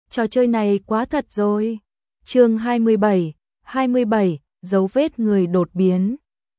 Trò chơi này quá thật rồi. Chương 27, dấu vết người đột biến.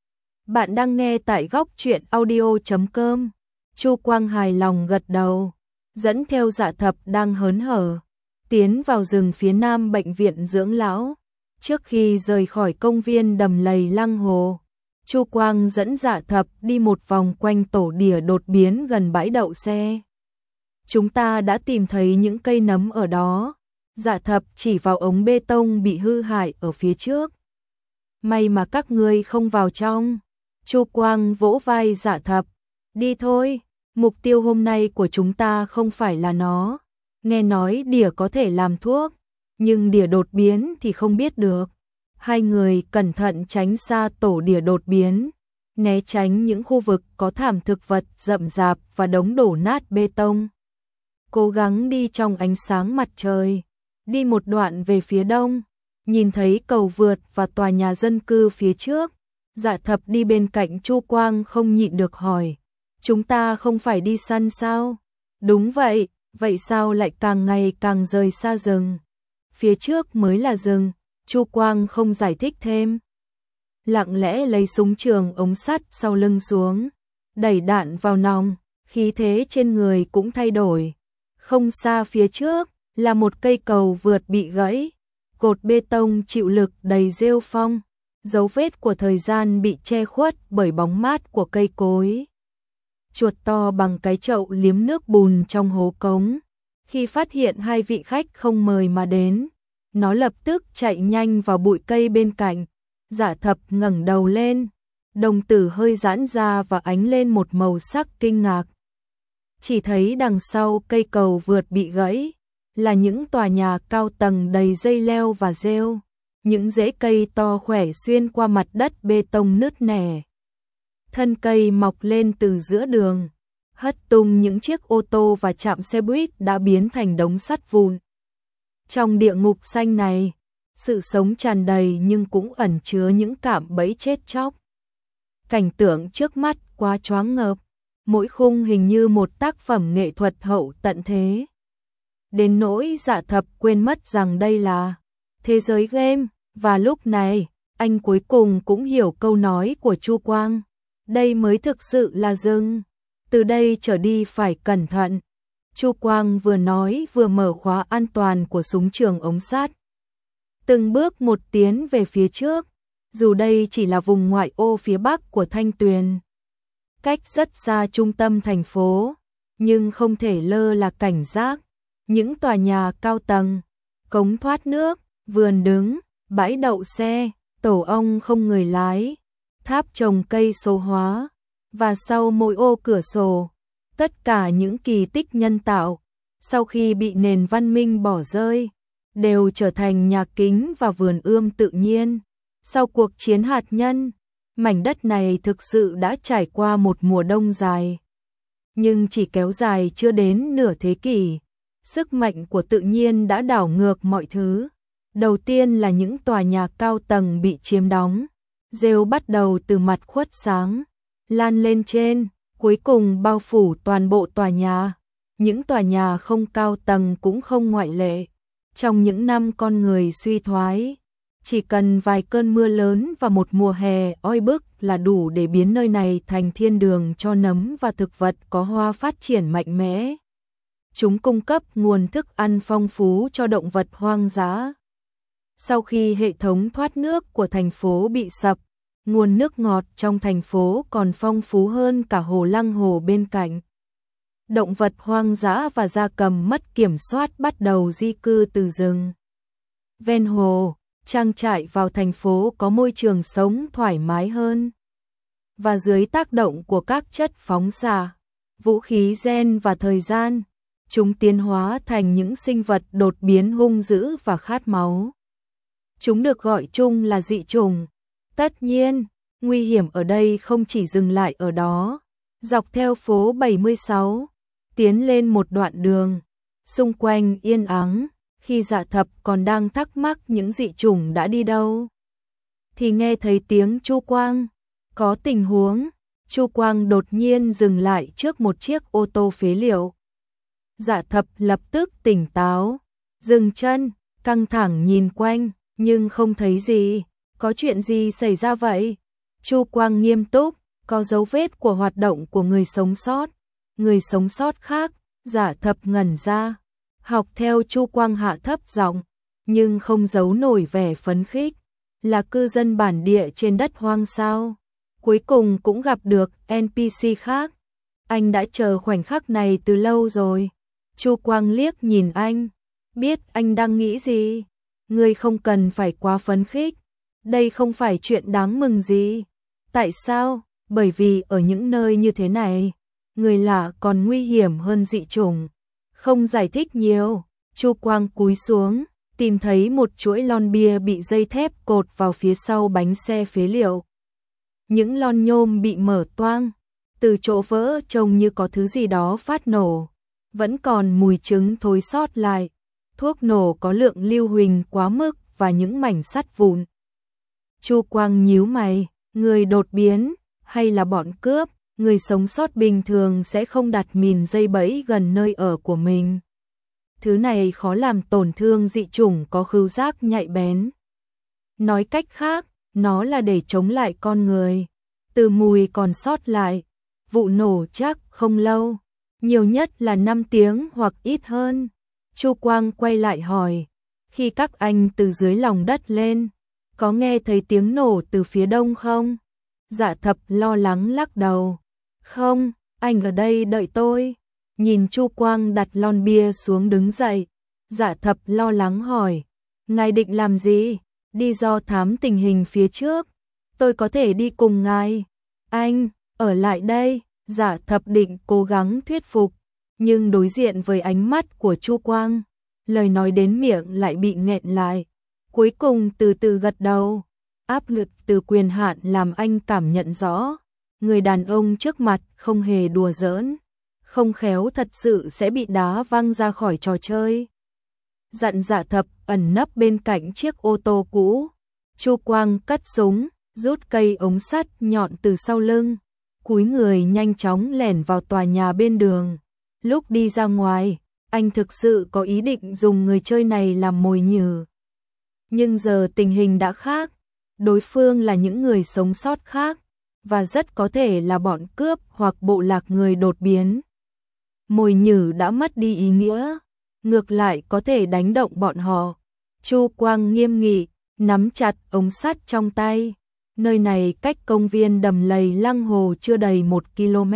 Bạn đang nghe tại góc truyện audio.com. Chu Quang hài lòng gật đầu, dẫn theo Dạ Thập đang hớn hở tiến vào rừng phía nam bệnh viện dưỡng lão. Trước khi rời khỏi công viên đầm lầy Lăng Hồ, Chu Quang dẫn Dạ Thập đi một vòng quanh tổ đỉa đột biến gần bãi đậu xe. Chúng ta đã tìm thấy những cây nấm ở đó. Dạ Thập chỉ vào ống bê tông bị hư hại ở phía trước. May mà các ngươi không vào trong. Chu Quang vỗ vai Dạ Thập. Đi thôi, mục tiêu hôm nay của chúng ta không phải là nó. Nghe nói đỉa có thể làm thuốc, nhưng đỉa đột biến thì không biết được. Hai người cẩn thận tránh xa tổ đỉa đột biến, né tránh những khu vực có thảm thực vật rậm rạp và đống đổ nát bê tông. Cố gắng đi trong ánh sáng mặt trời. Đi một đoạn về phía đông, nhìn thấy cầu vượt và tòa nhà dân cư phía trước. Dạ Thập đi bên cạnh Chu Quang không nhịn được hỏi. Chúng ta không phải đi săn sao? Đúng vậy, vậy sao lại càng ngày càng rời xa rừng? Phía trước mới là rừng, Chu Quang không giải thích thêm. Lặng lẽ lấy súng trường ống sắt sau lưng xuống, đẩy đạn vào nòng, khí thế trên người cũng thay đổi. Không xa phía trước là một cây cầu vượt bị gãy, cột bê tông chịu lực đầy rêu phong, dấu vết của thời gian bị che khuất bởi bóng mát của cây cối. Chuột to bằng cái chậu liếm nước bùn trong hố cống. Khi phát hiện hai vị khách không mời mà đến, nó lập tức chạy nhanh vào bụi cây bên cạnh. Dạ Thập ngẩng đầu lên, đồng tử hơi giãn ra và ánh lên một màu sắc kinh ngạc. Chỉ thấy đằng sau cây cầu vượt bị gãy là những tòa nhà cao tầng đầy dây leo và rêu, những rễ cây to khỏe xuyên qua mặt đất bê tông nứt nẻ. Thân cây mọc lên từ giữa đường, hất tung những chiếc ô tô và trạm xe buýt đã biến thành đống sắt vụn. Trong địa ngục xanh này, sự sống tràn đầy nhưng cũng ẩn chứa những cạm bẫy chết chóc. Cảnh tượng trước mắt quá choáng ngợp, mỗi khung hình như một tác phẩm nghệ thuật hậu tận thế. Đến nỗi Dạ Thập quên mất rằng đây là thế giới game, và lúc này, anh cuối cùng cũng hiểu câu nói của Chu Quang. Đây mới thực sự là rừng, từ đây trở đi phải cẩn thận. Chu Quang vừa nói vừa mở khóa an toàn của súng trường ống sắt. Từng bước một tiến về phía trước, dù đây chỉ là vùng ngoại ô phía bắc của Thanh Tuyền, cách rất xa trung tâm thành phố, nhưng không thể lơ là cảnh giác. Những tòa nhà cao tầng, cống thoát nước, vườn đứng, bãi đậu xe, tổ ong không người lái, tháp trồng cây số hóa, và sau mỗi ô cửa sổ, tất cả những kỳ tích nhân tạo, sau khi bị nền văn minh bỏ rơi, đều trở thành nhà kính và vườn ươm tự nhiên. Sau cuộc chiến hạt nhân, mảnh đất này thực sự đã trải qua một mùa đông dài, nhưng chỉ kéo dài chưa đến nửa thế kỷ. Sức mạnh của tự nhiên đã đảo ngược mọi thứ. Đầu tiên là những tòa nhà cao tầng bị chiếm đóng, rêu bắt đầu từ mặt khuất sáng, lan lên trên, cuối cùng bao phủ toàn bộ tòa nhà. Những tòa nhà không cao tầng cũng không ngoại lệ. Trong những năm con người suy thoái, chỉ cần vài cơn mưa lớn và một mùa hè oi bức là đủ để biến nơi này thành thiên đường cho nấm và thực vật có hoa phát triển mạnh mẽ. Chúng cung cấp nguồn thức ăn phong phú cho động vật hoang dã. Sau khi hệ thống thoát nước của thành phố bị sập, nguồn nước ngọt trong thành phố còn phong phú hơn cả hồ Lăng Hồ bên cạnh. Động vật hoang dã và gia cầm mất kiểm soát bắt đầu di cư từ rừng ven hồ, trang trại vào thành phố có môi trường sống thoải mái hơn. Và dưới tác động của các chất phóng xạ, vũ khí gen và thời gian, chúng tiến hóa thành những sinh vật đột biến hung dữ và khát máu. Chúng được gọi chung là dị chủng. Tất nhiên, nguy hiểm ở đây không chỉ dừng lại ở đó. Dọc theo phố 76, tiến lên một đoạn đường, xung quanh yên ắng, khi Dạ Thập còn đang thắc mắc những dị chủng đã đi đâu, thì nghe thấy tiếng Chu Quang. Có tình huống. Chu Quang đột nhiên dừng lại trước một chiếc ô tô phế liệu. Dạ Thập lập tức tỉnh táo, dừng chân, căng thẳng nhìn quanh, nhưng không thấy gì. Có chuyện gì xảy ra vậy? Chu Quang nghiêm túc, có dấu vết của hoạt động của người sống sót. Người sống sót khác, Dạ Thập ngẩn ra, học theo Chu Quang hạ thấp giọng, nhưng không giấu nổi vẻ phấn khích. Là cư dân bản địa trên đất hoang sao? Cuối cùng cũng gặp được NPC khác. Anh đã chờ khoảnh khắc này từ lâu rồi. Chu Quang liếc nhìn anh, biết anh đang nghĩ gì. Ngươi không cần phải quá phấn khích. Đây không phải chuyện đáng mừng gì. Tại sao? Bởi vì ở những nơi như thế này, người lạ còn nguy hiểm hơn dị chủng. Không giải thích nhiều, Chu Quang cúi xuống, tìm thấy một chuỗi lon bia bị dây thép cột vào phía sau bánh xe phế liệu. Những lon nhôm bị mở toang, từ chỗ vỡ trông như có thứ gì đó phát nổ. Vẫn còn mùi trứng thối sót lại. Thuốc nổ có lượng lưu huỳnh quá mức và những mảnh sắt vụn. Chu Quang nhíu mày, người đột biến hay là bọn cướp? Người sống sót bình thường sẽ không đặt mìn dây bẫy gần nơi ở của mình. Thứ này khó làm tổn thương dị chủng có khứu giác nhạy bén. Nói cách khác, nó là để chống lại con người. Từ mùi còn sót lại, vụ nổ chắc không lâu, nhiều nhất là 5 tiếng hoặc ít hơn. Chu Quang quay lại hỏi, khi các anh từ dưới lòng đất lên, có nghe thấy tiếng nổ từ phía đông không? Dạ Thập lo lắng lắc đầu. Không, anh ở đây đợi tôi. Nhìn Chu Quang đặt lon bia xuống đứng dậy, Dạ Thập lo lắng hỏi, ngài định làm gì? Đi do thám tình hình phía trước. Tôi có thể đi cùng ngài. Anh, ở lại đây. Dạ Thập định cố gắng thuyết phục, nhưng đối diện với ánh mắt của Chu Quang, lời nói đến miệng lại bị nghẹn lại. Cuối cùng từ từ gật đầu. Áp lực từ quyền hạn làm anh cảm nhận rõ, người đàn ông trước mặt không hề đùa giỡn, không khéo thật sự sẽ bị đá văng ra khỏi trò chơi. Dặn Dạ Thập ẩn nấp bên cạnh chiếc ô tô cũ. Chu Quang cất súng, rút cây ống sắt nhọn từ sau lưng, cúi người nhanh chóng lẻn vào tòa nhà bên đường. Lúc đi ra ngoài, anh thực sự có ý định dùng người chơi này làm mồi nhử. Nhưng giờ tình hình đã khác, đối phương là những người sống sót khác, và rất có thể là bọn cướp hoặc bộ lạc người đột biến. Mồi nhử đã mất đi ý nghĩa, ngược lại có thể đánh động bọn họ. Chu Quang nghiêm nghị, nắm chặt ống sắt trong tay. Nơi này cách công viên đầm lầy Lăng Hồ chưa đầy 1 km.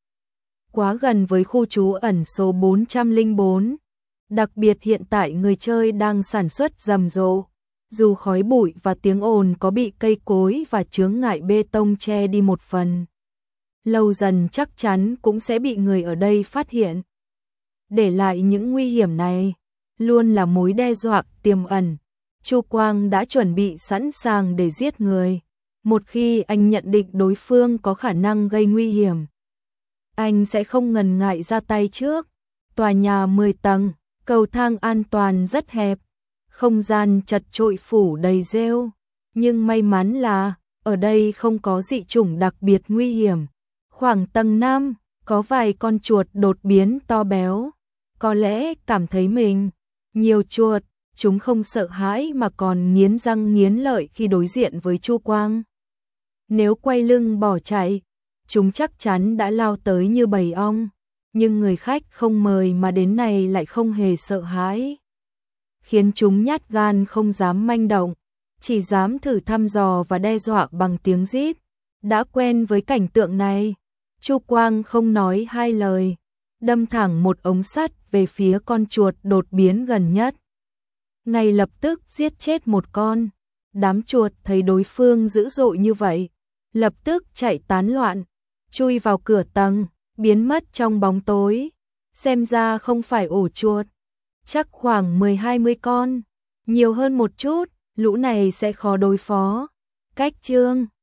Quá gần với khu trú ẩn số 404. Đặc biệt hiện tại người chơi đang sản xuất rầm rộ. Dù khói bụi và tiếng ồn có bị cây cối và chướng ngại bê tông che đi một phần, lâu dần chắc chắn cũng sẽ bị người ở đây phát hiện. Để lại những nguy hiểm này, luôn là mối đe dọa tiềm ẩn. Chu Quang đã chuẩn bị sẵn sàng để giết người. Một khi anh nhận định đối phương có khả năng gây nguy hiểm, anh sẽ không ngần ngại ra tay trước. Tòa nhà 10 tầng, cầu thang an toàn rất hẹp, không gian chật chội phủ đầy rêu. Nhưng may mắn là, ở đây không có dị chủng đặc biệt nguy hiểm. Khoảng tầng 5, có vài con chuột đột biến to béo. Có lẽ cảm thấy mình nhiều chuột, chúng không sợ hãi mà còn nghiến răng nghiến lợi khi đối diện với Chu Quang. Nếu quay lưng bỏ chạy, chúng chắc chắn đã lao tới như bầy ong. Nhưng người khách không mời mà đến này lại không hề sợ hãi, khiến chúng nhát gan không dám manh động, chỉ dám thử thăm dò và đe dọa bằng tiếng rít. Đã quen với cảnh tượng này, Chu Quang không nói hai lời, đâm thẳng một ống sắt về phía con chuột đột biến gần nhất. Ngay lập tức giết chết một con. Đám chuột thấy đối phương dữ dội như vậy, lập tức chạy tán loạn, chui vào cửa tầng, biến mất trong bóng tối. Xem ra không phải ổ chuột, chắc khoảng 10-20 con, nhiều hơn một chút, lũ này sẽ khó đối phó. Cách chương